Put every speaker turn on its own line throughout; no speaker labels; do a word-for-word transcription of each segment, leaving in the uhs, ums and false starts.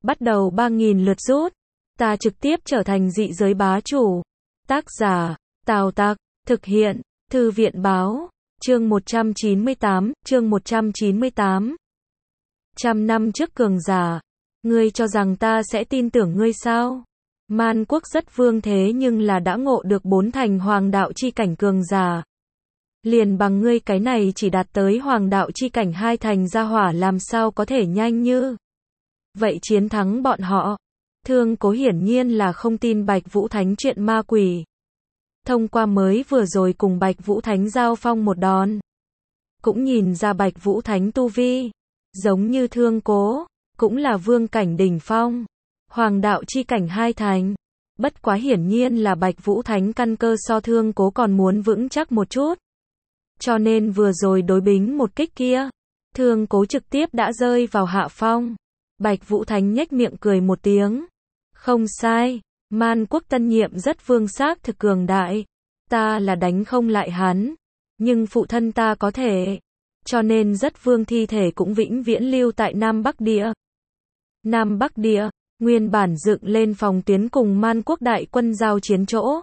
bắt đầu ba nghìn lượt rút. Ta trực tiếp trở thành dị giới bá chủ. Tác giả, Tào Tặc, thực hiện, Thư viện báo, chương một trăm chín mươi tám, chương một trăm chín mươi tám. Trăm năm trước cường giả, ngươi cho rằng ta sẽ tin tưởng ngươi sao? Man quốc rất vương thế nhưng là đã ngộ được bốn thành hoàng đạo chi cảnh cường giả. Liền bằng ngươi cái này chỉ đạt tới hoàng đạo chi cảnh hai thành gia hỏa làm sao có thể nhanh như vậy chiến thắng bọn họ. Thương Cố hiển nhiên là không tin Bạch Vũ Thánh chuyện ma quỷ. Thông qua mới vừa rồi cùng Bạch Vũ Thánh giao phong một đòn, cũng nhìn ra Bạch Vũ Thánh tu vi, giống như Thương Cố, cũng là vương cảnh đỉnh phong, hoàng đạo chi cảnh hai thành. Bất quá hiển nhiên là Bạch Vũ Thánh căn cơ so Thương Cố còn muốn vững chắc một chút. Cho nên vừa rồi đối bính một kích kia, Thương Cố trực tiếp đã rơi vào hạ phong. Bạch Vũ Thánh nhếch miệng cười một tiếng. Không sai, Man quốc tân nhiệm rất vương xác thực cường đại. Ta là đánh không lại hắn, nhưng phụ thân ta có thể. Cho nên rất vương thi thể cũng vĩnh viễn lưu tại Nam Bắc Địa. Nam Bắc Địa, nguyên bản dựng lên phòng tuyến cùng Man quốc đại quân giao chiến chỗ.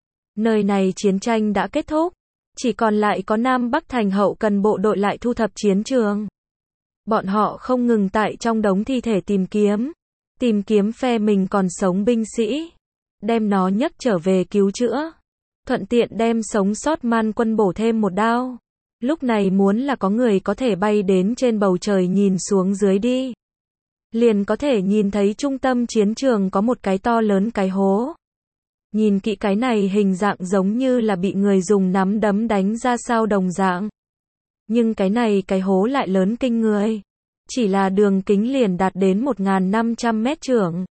Nơi này chiến tranh đã kết thúc, chỉ còn lại có Nam Bắc thành hậu cần bộ đội lại thu thập chiến trường. Bọn họ không ngừng tại trong đống thi thể tìm kiếm, tìm kiếm phe mình còn sống binh sĩ, đem nó nhấc trở về cứu chữa, thuận tiện đem sống sót Man quân bổ thêm một đao. Lúc này muốn là có người có thể bay đến trên bầu trời nhìn xuống dưới đi, liền có thể nhìn thấy trung tâm chiến trường có một cái to lớn cái hố. Nhìn kỹ cái này hình dạng giống như là bị người dùng nắm đấm đánh ra sao đồng dạng. Nhưng cái này cái hố lại lớn kinh người. Chỉ là đường kính liền đạt đến một nghìn năm trăm mét trưởng.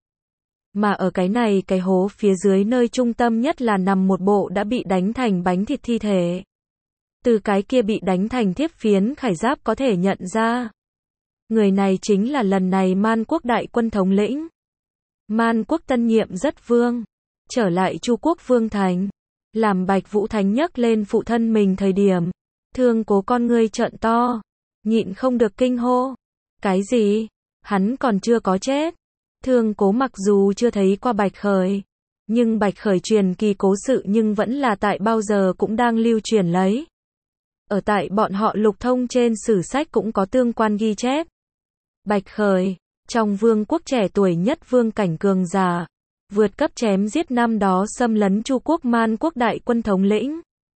Mà ở cái này cái hố phía dưới nơi trung tâm nhất là nằm một bộ đã bị đánh thành bánh thịt thi thể. Từ cái kia bị đánh thành thiếp phiến khải giáp có thể nhận ra. Người này chính là lần này Man quốc đại quân thống lĩnh. Man quốc tân nhiệm rất vương. Trở lại Chu quốc vương thành. Làm Bạch Vũ Thánh nhấc lên phụ thân mình thời điểm. Thương Cố con ngươi trợn to. Nhịn không được kinh hô. Cái gì? Hắn còn chưa có chết. Thương Cố mặc dù chưa thấy qua Bạch Khởi, nhưng Bạch Khởi truyền kỳ cố sự nhưng vẫn là tại bao giờ cũng đang lưu truyền lấy. Ở tại bọn họ lục thông trên sử sách cũng có tương quan ghi chép. Bạch Khởi, trong vương quốc trẻ tuổi nhất vương cảnh cường giả, vượt cấp chém giết năm đó xâm lấn Chu quốc Man quốc đại quân thống lĩnh.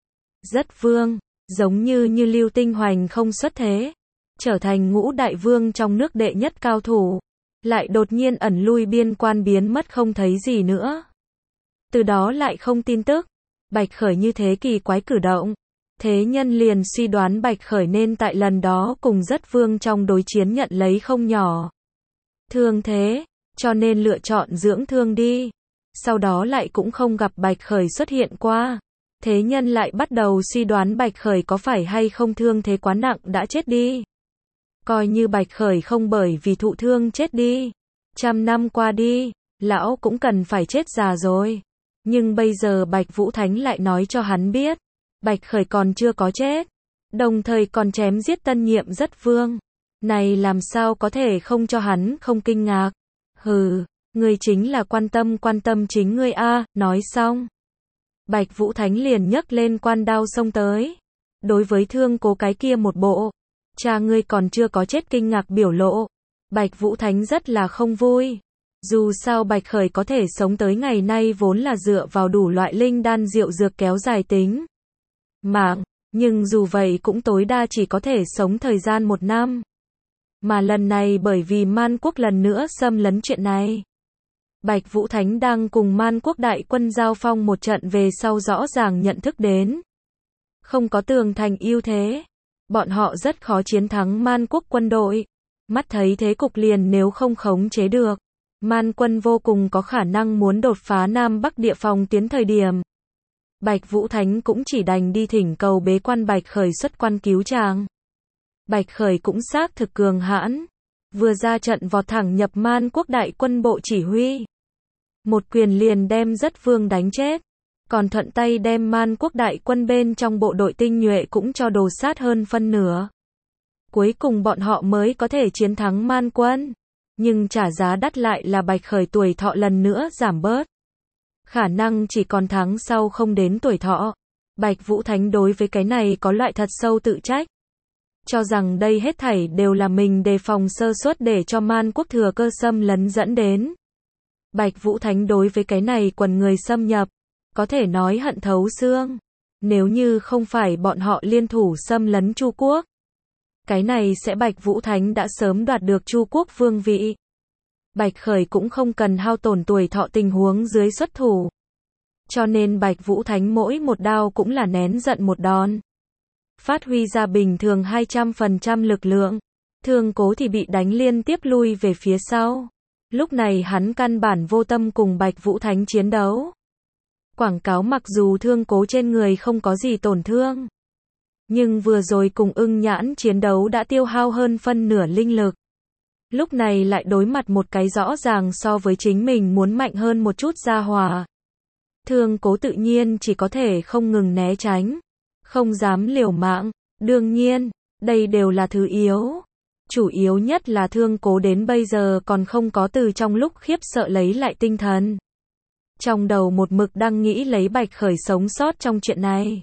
Rất vương, giống như như Lưu Tinh Hoành không xuất thế, trở thành ngũ đại vương trong nước đệ nhất cao thủ, lại đột nhiên ẩn lui biên quan biến mất không thấy gì nữa. Từ đó lại không tin tức. Bạch Khởi như thế kỳ quái cử động, thế nhân liền suy đoán Bạch Khởi nên tại lần đó cùng rất vương trong đối chiến nhận lấy không nhỏ thương thế, cho nên lựa chọn dưỡng thương đi. Sau đó lại cũng không gặp Bạch Khởi xuất hiện qua. Thế nhân lại bắt đầu suy đoán Bạch Khởi có phải hay không thương thế quá nặng đã chết đi. Coi như Bạch Khởi không bởi vì thụ thương chết đi. Trăm năm qua đi, lão cũng cần phải chết già rồi. Nhưng bây giờ Bạch Vũ Thánh lại nói cho hắn biết, Bạch Khởi còn chưa có chết, đồng thời còn chém giết tân nhiệm rất vương. Này làm sao có thể không cho hắn không kinh ngạc. Hừ, ngươi chính là quan tâm quan tâm chính ngươi a. Nói xong, Bạch Vũ Thánh liền nhấc lên quan đao xông tới. Đối với Thương Cố cái kia một bộ cha ngươi còn chưa có chết kinh ngạc biểu lộ, Bạch Vũ Thánh rất là không vui. Dù sao Bạch Khởi có thể sống tới ngày nay vốn là dựa vào đủ loại linh đan diệu dược kéo dài tính mạng, nhưng dù vậy cũng tối đa chỉ có thể sống thời gian một năm. Mà lần này bởi vì Man quốc lần nữa xâm lấn chuyện này, Bạch Vũ Thánh đang cùng Man quốc đại quân giao phong một trận về sau rõ ràng nhận thức đến, không có tường thành ưu thế, bọn họ rất khó chiến thắng Man quốc quân đội. Mắt thấy thế cục liền nếu không khống chế được, Man quân vô cùng có khả năng muốn đột phá Nam Bắc địa phòng tuyến thời điểm. Bạch Vũ Thánh cũng chỉ đành đi thỉnh cầu bế quan Bạch Khởi xuất quan cứu chàng. Bạch Khởi cũng xác thực cường hãn, vừa ra trận vọt thẳng nhập Man quốc đại quân bộ chỉ huy. Một quyền liền đem rất vương đánh chết, còn thuận tay đem Man quốc đại quân bên trong bộ đội tinh nhuệ cũng cho đồ sát hơn phân nửa. Cuối cùng bọn họ mới có thể chiến thắng Man quân. Nhưng trả giá đắt lại là Bạch Khởi tuổi thọ lần nữa giảm bớt. Khả năng chỉ còn tháng sau không đến tuổi thọ. Bạch Vũ Thánh đối với cái này có loại thật sâu tự trách. Cho rằng đây hết thảy đều là mình đề phòng sơ suất để cho Man Quốc thừa cơ xâm lấn dẫn đến. Bạch Vũ Thánh đối với cái này quần người xâm nhập, có thể nói hận thấu xương. Nếu như không phải bọn họ liên thủ xâm lấn Chu Quốc, cái này sẽ Bạch Vũ Thánh đã sớm đoạt được Chu Quốc vương vị. Bạch Khởi cũng không cần hao tổn tuổi thọ tình huống dưới xuất thủ. Cho nên Bạch Vũ Thánh mỗi một đao cũng là nén giận một đòn. Phát huy ra bình thường hai trăm phần trăm lực lượng. Thương Cố thì bị đánh liên tiếp lui về phía sau. Lúc này hắn căn bản vô tâm cùng Bạch Vũ Thánh chiến đấu. Quảng cáo mặc dù Thương Cố trên người không có gì tổn thương, nhưng vừa rồi cùng Ưng Nhãn chiến đấu đã tiêu hao hơn phân nửa linh lực. Lúc này lại đối mặt một cái rõ ràng so với chính mình muốn mạnh hơn một chút gia hỏa. Thương Cố tự nhiên chỉ có thể không ngừng né tránh, không dám liều mạng. Đương nhiên, đây đều là thứ yếu. Chủ yếu nhất là Thương Cố đến bây giờ còn không có từ trong lúc khiếp sợ lấy lại tinh thần. Trong đầu một mực đang nghĩ lấy Bạch Khởi sống sót trong chuyện này.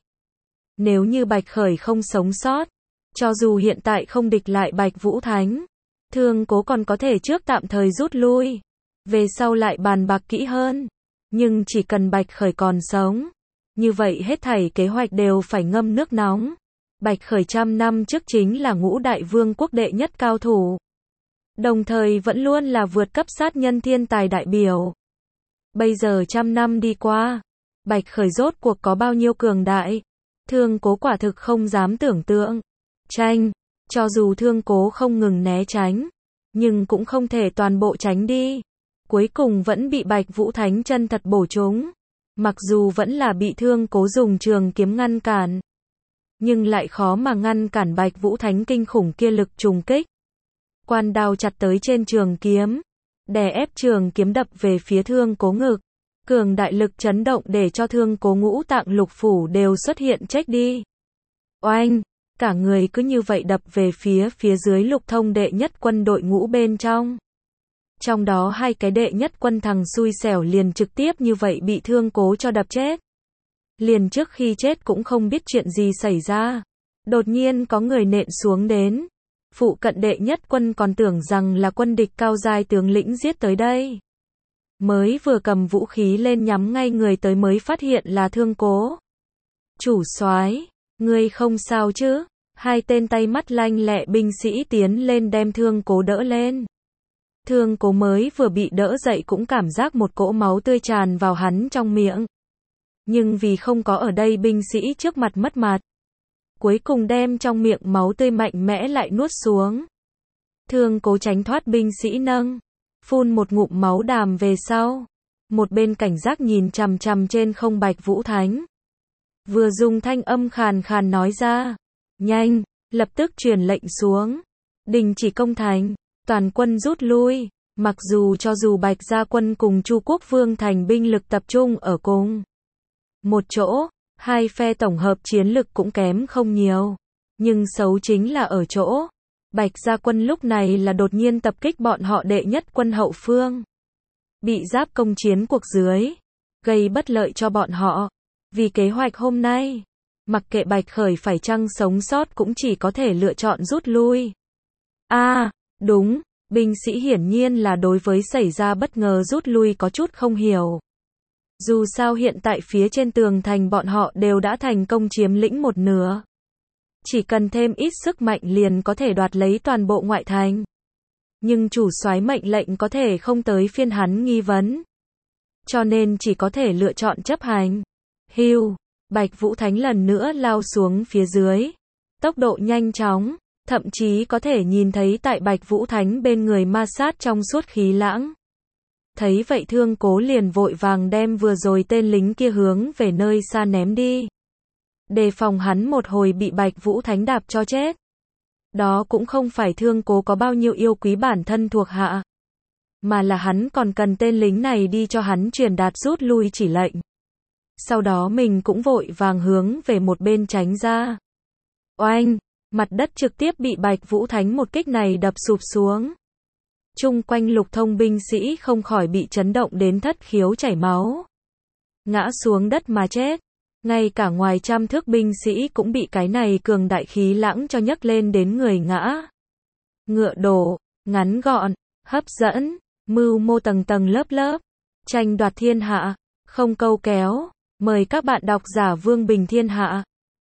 Nếu như Bạch Khởi không sống sót, cho dù hiện tại không địch lại Bạch Vũ Thánh, Thương Cố còn có thể trước tạm thời rút lui, về sau lại bàn bạc kỹ hơn. Nhưng chỉ cần Bạch Khởi còn sống, như vậy hết thảy kế hoạch đều phải ngâm nước nóng. Bạch Khởi trăm năm trước chính là ngũ đại vương quốc đệ nhất cao thủ, đồng thời vẫn luôn là vượt cấp sát nhân thiên tài đại biểu. Bây giờ trăm năm đi qua, Bạch Khởi rốt cuộc có bao nhiêu cường đại, Thương Cố quả thực không dám tưởng tượng. Tranh, cho dù Thương Cố không ngừng né tránh, nhưng cũng không thể toàn bộ tránh đi. Cuối cùng vẫn bị Bạch Vũ Thánh chân thật bổ trúng. Mặc dù vẫn là bị Thương Cố dùng trường kiếm ngăn cản, nhưng lại khó mà ngăn cản Bạch Vũ Thánh kinh khủng kia lực trùng kích. Quan đao chặt tới trên trường kiếm, đè ép trường kiếm đập về phía Thương Cố ngực. Cường đại lực chấn động để cho Thương Cố ngũ tạng lục phủ đều xuất hiện chết đi. Oanh, cả người cứ như vậy đập về phía phía dưới Lục Thông đệ nhất quân đội ngũ bên trong. Trong đó hai cái đệ nhất quân thằng xui xẻo liền trực tiếp như vậy bị Thương Cố cho đập chết. Liền trước khi chết cũng không biết chuyện gì xảy ra. Đột nhiên có người nện xuống đến. Phụ cận đệ nhất quân còn tưởng rằng là quân địch cao giai tướng lĩnh giết tới đây. Mới vừa cầm vũ khí lên nhắm ngay người tới mới phát hiện là Thương Cố. Chủ soái, ngươi không sao chứ? Hai tên tay mắt lanh lẹ binh sĩ tiến lên đem Thương Cố đỡ lên. Thương Cố mới vừa bị đỡ dậy cũng cảm giác một cỗ máu tươi tràn vào hắn trong miệng. Nhưng vì không có ở đây binh sĩ trước mặt mất mặt, cuối cùng đem trong miệng máu tươi mạnh mẽ lại nuốt xuống. Thương Cố tránh thoát binh sĩ nâng, phun một ngụm máu đàm về sau. Một bên cảnh giác nhìn chằm chằm trên không Bạch Vũ Thánh. Vừa dùng thanh âm khàn khàn nói ra. Nhanh, lập tức truyền lệnh xuống. Đình chỉ công thành, toàn quân rút lui. Mặc dù cho dù Bạch gia quân cùng Chu Quốc Vương thành binh lực tập trung ở cùng một chỗ, hai phe tổng hợp chiến lực cũng kém không nhiều. Nhưng xấu chính là ở chỗ, Bạch gia quân lúc này là đột nhiên tập kích bọn họ đệ nhất quân hậu phương. Bị giáp công chiến cuộc dưới, gây bất lợi cho bọn họ. Vì kế hoạch hôm nay, mặc kệ Bạch Khởi phải chăng sống sót cũng chỉ có thể lựa chọn rút lui. A, à, đúng, binh sĩ hiển nhiên là đối với xảy ra bất ngờ rút lui có chút không hiểu. Dù sao hiện tại phía trên tường thành bọn họ đều đã thành công chiếm lĩnh một nửa. Chỉ cần thêm ít sức mạnh liền có thể đoạt lấy toàn bộ ngoại thành. Nhưng chủ soái mệnh lệnh có thể không tới phiên hắn nghi vấn. Cho nên chỉ có thể lựa chọn chấp hành. Hưu, Bạch Vũ Thánh lần nữa lao xuống phía dưới. Tốc độ nhanh chóng, thậm chí có thể nhìn thấy tại Bạch Vũ Thánh bên người ma sát trong suốt khí lãng. Thấy vậy Thương Cố liền vội vàng đem vừa rồi tên lính kia hướng về nơi xa ném đi. Đề phòng hắn một hồi bị Bạch Vũ Thánh đạp cho chết. Đó cũng không phải Thương Cố có bao nhiêu yêu quý bản thân thuộc hạ, mà là hắn còn cần tên lính này đi cho hắn truyền đạt rút lui chỉ lệnh. Sau đó mình cũng vội vàng hướng về một bên tránh ra. Oanh, mặt đất trực tiếp bị Bạch Vũ Thánh một kích này đập sụp xuống. Chung quanh Lục Thông binh sĩ không khỏi bị chấn động đến thất khiếu chảy máu. Ngã xuống đất mà chết. Ngay cả ngoài trăm thước binh sĩ cũng bị cái này cường đại khí lãng cho nhấc lên đến người ngã. Ngựa đổ, ngắn gọn, hấp dẫn, mưu mô tầng tầng lớp lớp, tranh đoạt thiên hạ, không câu kéo. Mời các bạn đọc giả Vương Bình Thiên Hạ.